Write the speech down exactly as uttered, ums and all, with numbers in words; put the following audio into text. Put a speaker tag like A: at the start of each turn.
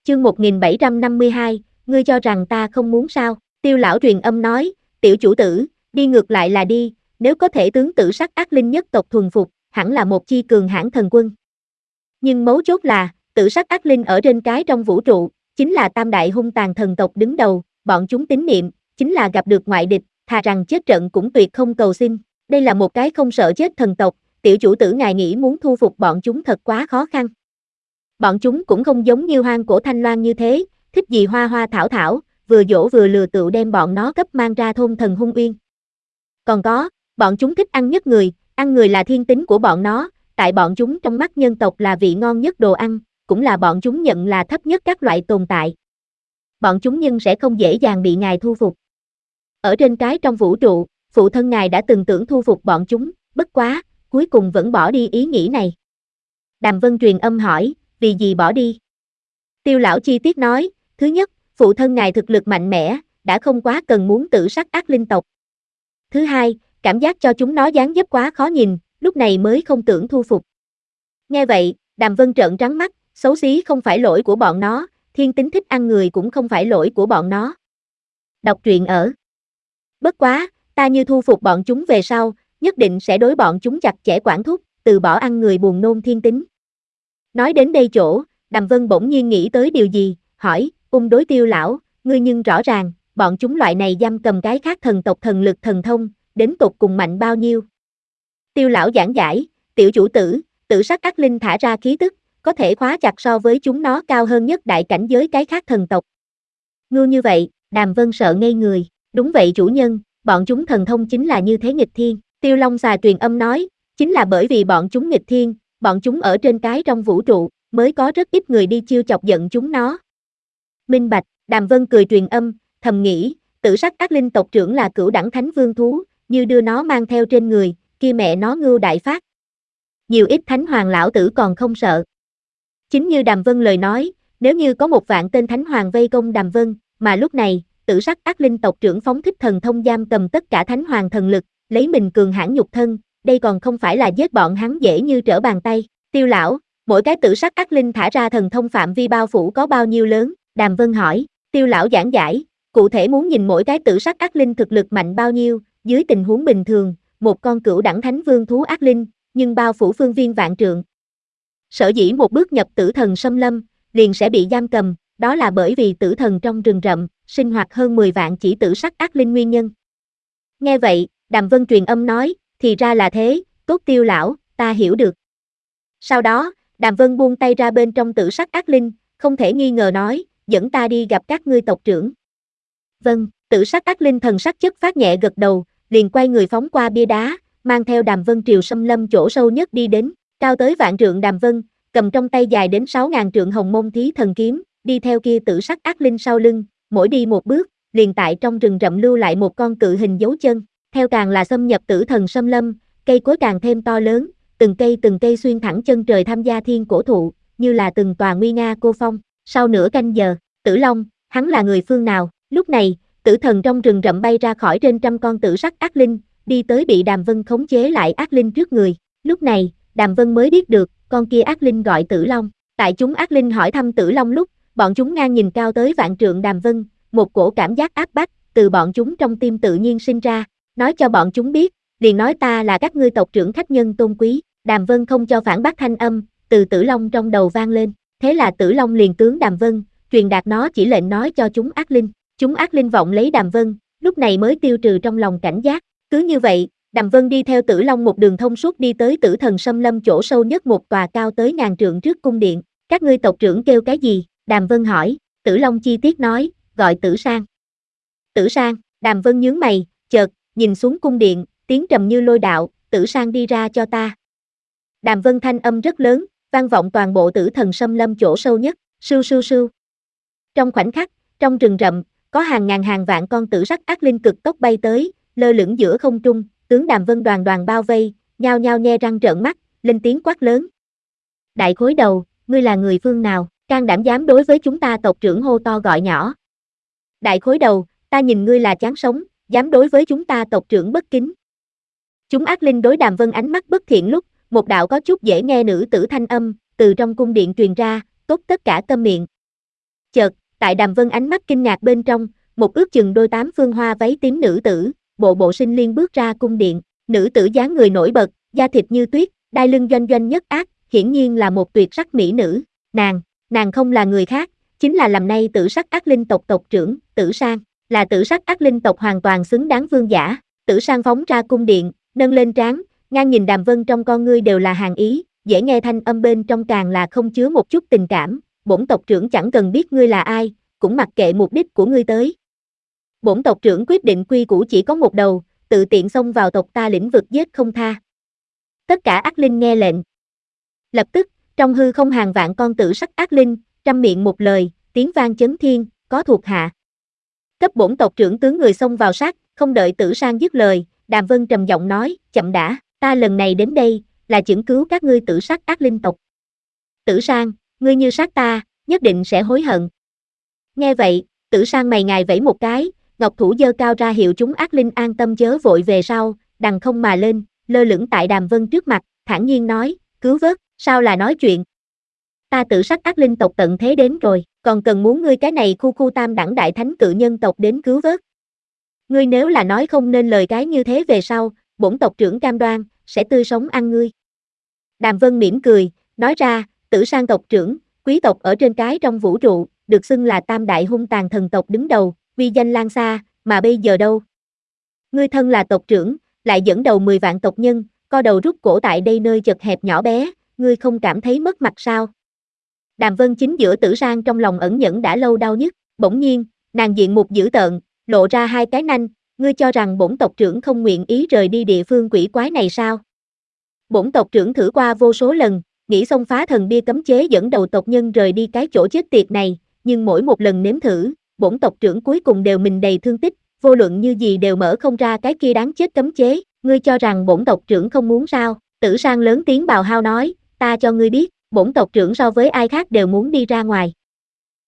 A: Chương một nghìn bảy trăm năm mươi hai, ngươi cho rằng ta không muốn sao? Tiêu lão truyền âm nói, tiểu chủ tử, đi ngược lại là đi, nếu có thể tướng tử sắc ác linh nhất tộc thuần phục, hẳn là một chi cường hãn thần quân. Nhưng mấu chốt là, tử sắc ác linh ở trên cái trong vũ trụ, chính là tam đại hung tàn thần tộc đứng đầu, bọn chúng tín niệm, chính là gặp được ngoại địch, thà rằng chết trận cũng tuyệt không cầu xin. Đây là một cái không sợ chết thần tộc, tiểu chủ tử ngài nghĩ muốn thu phục bọn chúng thật quá khó khăn. Bọn chúng cũng không giống như hoang cổ thanh loan như thế, thích gì hoa hoa thảo thảo, vừa dỗ vừa lừa tựu đem bọn nó cấp mang ra thôn thần hung uyên. Còn có, bọn chúng thích ăn nhất người, ăn người là thiên tính của bọn nó, tại bọn chúng trong mắt nhân tộc là vị ngon nhất đồ ăn, cũng là bọn chúng nhận là thấp nhất các loại tồn tại. Bọn chúng nhưng sẽ không dễ dàng bị ngài thu phục. Ở trên cái trong vũ trụ, phụ thân ngài đã từng tưởng thu phục bọn chúng, bất quá, cuối cùng vẫn bỏ đi ý nghĩ này. Đàm Vân truyền âm hỏi, vì gì bỏ đi? Tiêu lão chi tiết nói, thứ nhất, phụ thân ngài thực lực mạnh mẽ, đã không quá cần muốn tử sắc ác linh tộc. Thứ hai, cảm giác cho chúng nó dáng dấp quá khó nhìn, lúc này mới không tưởng thu phục. Nghe vậy, Đàm Vân trợn trắng mắt, xấu xí không phải lỗi của bọn nó, thiên tính thích ăn người cũng không phải lỗi của bọn nó. Đọc truyện ở. Bất quá, ta như thu phục bọn chúng về sau, nhất định sẽ đối bọn chúng chặt chẽ quản thúc, từ bỏ ăn người buồn nôn thiên tính. Nói đến đây chỗ, Đàm Vân bỗng nhiên nghĩ tới điều gì, hỏi, ung đối Tiêu lão, ngươi nhưng rõ ràng, bọn chúng loại này giam cầm cái khác thần tộc thần lực thần thông, đến tột cùng mạnh bao nhiêu. Tiêu lão giảng giải, tiểu chủ tử, tử sắc ác linh thả ra khí tức, có thể khóa chặt so với chúng nó cao hơn nhất đại cảnh giới cái khác thần tộc. Ngưu như vậy, Đàm Vân sợ ngây người, đúng vậy chủ nhân, bọn chúng thần thông chính là như thế nghịch thiên. Tiêu Long xà truyền âm nói, chính là bởi vì bọn chúng nghịch thiên, bọn chúng ở trên cái trong vũ trụ, mới có rất ít người đi chiêu chọc giận chúng nó. Minh bạch, Đàm Vân cười truyền âm, thầm nghĩ, tử sắc ác linh tộc trưởng là cửu đẳng thánh vương thú, như đưa nó mang theo trên người, kia mẹ nó ngưu đại phát. Nhiều ít thánh hoàng lão tử còn không sợ. Chính như Đàm Vân lời nói, nếu như có một vạn tên thánh hoàng vây công Đàm Vân, mà lúc này, tử sắc ác linh tộc trưởng phóng thích thần thông giam cầm tất cả thánh hoàng thần lực, lấy mình cường hãn nhục thân, đây còn không phải là giết bọn hắn dễ như trở bàn tay. Tiêu lão, mỗi cái tử sắc ác linh thả ra thần thông phạm vi bao phủ có bao nhiêu lớn? Đàm Vân hỏi. Tiêu lão giảng giải, cụ thể muốn nhìn mỗi cái tử sắc ác linh thực lực mạnh bao nhiêu, dưới tình huống bình thường, một con cửu đẳng thánh vương thú ác linh, nhưng bao phủ phương viên vạn trượng. Sở dĩ một bước nhập tử thần xâm lâm, liền sẽ bị giam cầm, đó là bởi vì tử thần trong rừng rậm, sinh hoạt hơn mười vạn chỉ tử sắc ác linh nguyên nhân. Nghe vậy, Đàm Vân truyền âm nói, thì ra là thế, tốt Tiêu lão, ta hiểu được. Sau đó, Đàm Vân buông tay ra bên trong tử sắc ác linh, không thể nghi ngờ nói, dẫn ta đi gặp các ngươi tộc trưởng. Vâng, tử sắc ác linh thần sắc chất phát nhẹ gật đầu, liền quay người phóng qua bia đá, mang theo Đàm Vân triều xâm lâm chỗ sâu nhất đi đến, cao tới vạn trượng Đàm Vân, cầm trong tay dài đến sáu ngàn trượng hồng môn thí thần kiếm, đi theo kia tử sắc ác linh sau lưng, mỗi đi một bước, liền tại trong rừng rậm lưu lại một con cự hình dấu chân, theo càng là xâm nhập tử thần xâm lâm, cây cối càng thêm to lớn, từng cây từng cây xuyên thẳng chân trời tham gia thiên cổ thụ, như là từng tòa nguy nga cô phong. Sau nửa canh giờ, Tử Long, hắn là người phương nào? Lúc này, tử thần trong rừng rậm bay ra khỏi trên trăm con tử sắc ác linh, đi tới bị Đàm Vân khống chế lại ác linh trước người. Lúc này, Đàm Vân mới biết được, con kia ác linh gọi Tử Long. Tại chúng ác linh hỏi thăm Tử Long lúc, bọn chúng ngang nhìn cao tới vạn trượng Đàm Vân, một cổ cảm giác áp bách từ bọn chúng trong tim tự nhiên sinh ra, nói cho bọn chúng biết, liền nói ta là các ngươi tộc trưởng khách nhân tôn quý. Đàm Vân không cho phản bác thanh âm, từ Tử Long trong đầu vang lên, thế là Tử Long liền tướng Đàm Vân, truyền đạt nó chỉ lệnh nói cho chúng ác linh. Chúng ác linh vọng lấy Đàm Vân, lúc này mới tiêu trừ trong lòng cảnh giác. Cứ như vậy, Đàm Vân đi theo Tử Long một đường thông suốt đi tới tử thần xâm lâm chỗ sâu nhất một tòa cao tới ngàn trượng trước cung điện. Các ngươi tộc trưởng kêu cái gì? Đàm Vân hỏi. Tử Long chi tiết nói, gọi Tử Sang. Tử Sang, Đàm Vân nhướng mày, chợt nhìn xuống cung điện, tiếng trầm như lôi đạo, Tử Sang đi ra cho ta. Đàm Vân thanh âm rất lớn, vang vọng toàn bộ tử thần xâm lâm chỗ sâu nhất, sưu sưu sưu. Trong khoảnh khắc, trong rừng rậm, có hàng ngàn hàng vạn con tử sắc ác linh cực tốc bay tới, lơ lửng giữa không trung, tướng Đàm Vân đoàn đoàn bao vây, nhao nhao nhe răng trợn mắt, lên tiếng quát lớn. Đại khối đầu, ngươi là người phương nào, can đảm dám đối với chúng ta tộc trưởng hô to gọi nhỏ. Đại khối đầu, ta nhìn ngươi là chán sống, dám đối với chúng ta tộc trưởng bất kính. Chúng ác linh đối Đàm Vân ánh mắt bất thiện lúc, một đạo có chút dễ nghe nữ tử thanh âm, từ trong cung điện truyền ra, tốt tất cả câm miệng. Chợt, tại Đàm Vân ánh mắt kinh ngạc bên trong, một ước chừng đôi tám phương hoa váy tím nữ tử, bộ bộ sinh liên bước ra cung điện, nữ tử dáng người nổi bật, da thịt như tuyết, đai lưng doanh doanh nhất ác, hiển nhiên là một tuyệt sắc mỹ nữ, nàng, nàng không là người khác, chính là làm nay tử sắc ác linh tộc tộc trưởng, Tử Sang, là tử sắc ác linh tộc hoàn toàn xứng đáng vương giả. Tử Sang phóng ra cung điện, nâng lên trán, ngang nhìn Đàm Vân trong con ngươi đều là hàn ý, dễ nghe thanh âm bên trong càng là không chứa một chút tình cảm, bổn tộc trưởng chẳng cần biết ngươi là ai, cũng mặc kệ mục đích của ngươi tới. Bổn tộc trưởng quyết định quy củ chỉ có một đầu, tự tiện xông vào tộc ta lĩnh vực giết không tha. Tất cả ác linh nghe lệnh. Lập tức, trong hư không hàng vạn con tử sắc ác linh, trăm miệng một lời, tiếng vang chấn thiên, có thuộc hạ. Cấp bổn tộc trưởng tướng người xông vào sát, không đợi Tử Sang dứt lời, Đàm Vân trầm giọng nói, chậm đã, ta lần này đến đây, là chưởng cứu các ngươi tử sắc ác linh tộc. Tử Sang, ngươi như sát ta, nhất định sẽ hối hận. Nghe vậy, Tử Sang mày ngài vẫy một cái, ngọc thủ giơ cao ra hiệu chúng ác linh an tâm chớ vội về sau, đằng không mà lên, lơ lửng tại Đàm Vân trước mặt, thản nhiên nói, cứu vớt, sao là nói chuyện. Ta tử sắc ác linh tộc tận thế đến rồi, còn cần muốn ngươi cái này khu khu tam đẳng đại thánh cự nhân tộc đến cứu vớt. Ngươi nếu là nói không nên lời cái như thế về sau, bổn tộc trưởng cam đoan, sẽ tươi sống ăn ngươi. Đàm Vân mỉm cười, nói ra, Tử Sang tộc trưởng, quý tộc ở trên cái trong vũ trụ, được xưng là tam đại hung tàn thần tộc đứng đầu, uy danh lan xa, mà bây giờ đâu? Ngươi thân là tộc trưởng, lại dẫn đầu mười vạn tộc nhân, co đầu rút cổ tại đây nơi chật hẹp nhỏ bé, ngươi không cảm thấy mất mặt sao? Đàm Vân chính giữa Tử Sang trong lòng ẩn nhẫn đã lâu đau nhức, bỗng nhiên, nàng diện mục dữ tợn, lộ ra hai cái nanh, ngươi cho rằng bổn tộc trưởng không nguyện ý rời đi địa phương quỷ quái này sao? Bổn tộc trưởng thử qua vô số lần, nghĩ xông phá thần bia cấm chế dẫn đầu tộc nhân rời đi cái chỗ chết tiệt này, nhưng mỗi một lần nếm thử, bổn tộc trưởng cuối cùng đều mình đầy thương tích, vô luận như gì đều mở không ra cái kia đáng chết cấm chế, ngươi cho rằng bổn tộc trưởng không muốn sao? Tử Sang lớn tiếng bào hao nói, ta cho ngươi biết, bổn tộc trưởng so với ai khác đều muốn đi ra ngoài.